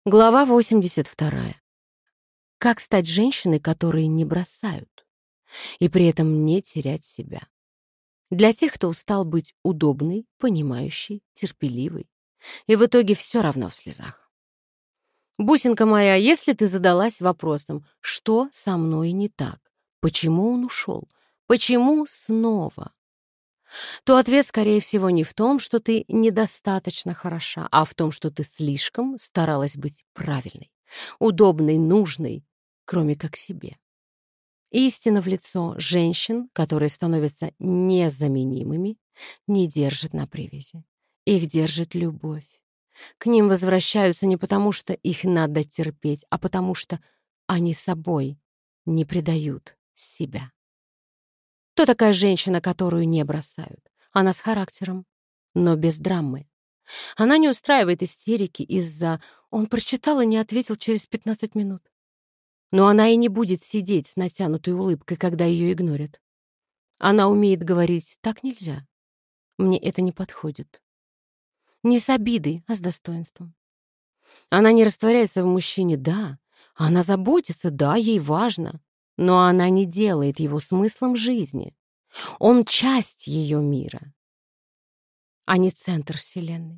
Глава 82. Как стать женщиной, которые не бросают, и при этом не терять себя. Для тех, кто устал быть удобной, понимающей, терпеливой, и в итоге все равно в слезах. Бусинка моя, если ты задалась вопросом, что со мной не так, почему он ушел, почему снова, то ответ, скорее всего, не в том, что ты недостаточно хороша, а в том, что ты слишком старалась быть правильной, удобной, нужной, кроме как себе. Истина в лицо: женщин, которые становятся незаменимыми, не держит на привязи. Их держит любовь. К ним возвращаются не потому, что их надо терпеть, а потому что они собой не предают себя. Кто такая женщина, которую не бросают? Она с характером, но без драмы. Она не устраивает истерики из-за «он прочитал и не ответил через 15 минут». Но она и не будет сидеть с натянутой улыбкой, когда ее игнорят. Она умеет говорить «так нельзя, мне это не подходит». Не с обидой, а с достоинством. Она не растворяется в мужчине, да. Она заботится, да, ей важно. Но она не делает его смыслом жизни. Он часть ее мира, а не центр вселенной.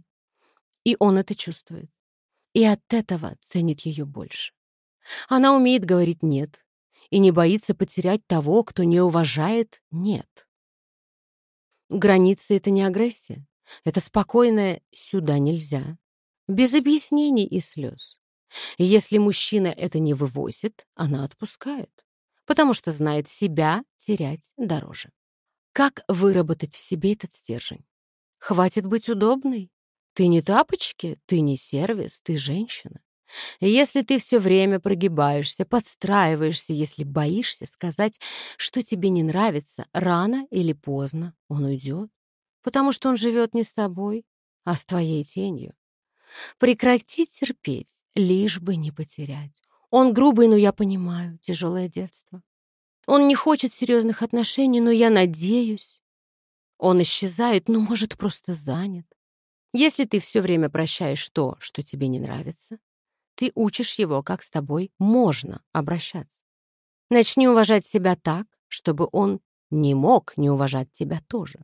И он это чувствует. И от этого ценит ее больше. Она умеет говорить «нет» и не боится потерять того, кто не уважает «нет». Границы — это не агрессия. Это спокойное «сюда нельзя», без объяснений и слез. И если мужчина это не вывозит, она отпускает, потому что знает, себя терять дороже. Как выработать в себе этот стержень? Хватит быть удобной. Ты не тапочки, ты не сервис, ты женщина. И если ты все время прогибаешься, подстраиваешься, если боишься сказать, что тебе не нравится, рано или поздно он уйдет, потому что он живет не с тобой, а с твоей тенью. Прекрати терпеть, лишь бы не потерять. Он грубый, но я понимаю, тяжелое детство. Он не хочет серьезных отношений, но я надеюсь. Он исчезает, но, может, просто занят. Если ты все время прощаешь то, что тебе не нравится, ты учишь его, как с тобой можно обращаться. Начни уважать себя так, чтобы он не мог не уважать тебя тоже.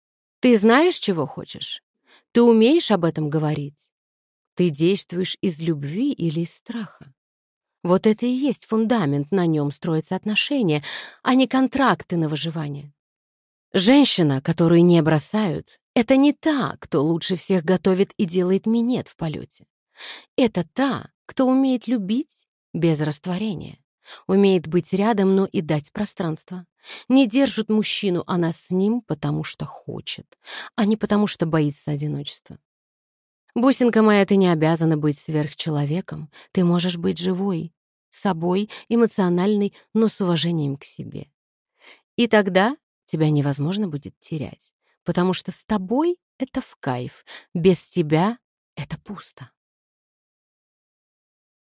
Ты знаешь, чего хочешь? Ты умеешь об этом говорить? Ты действуешь из любви или из страха? Вот это и есть фундамент, на нем строятся отношения, а не контракты на выживание. Женщина, которую не бросают, это не та, кто лучше всех готовит и делает минет в полете. Это та, кто умеет любить без растворения, умеет быть рядом, но и дать пространство. Не держит мужчину, она с ним, потому что хочет, а не потому что боится одиночества. Бусинка моя, ты не обязана быть сверхчеловеком. Ты можешь быть живой, собой, эмоциональной, но с уважением к себе. И тогда тебя невозможно будет терять, потому что с тобой — это в кайф, без тебя — это пусто.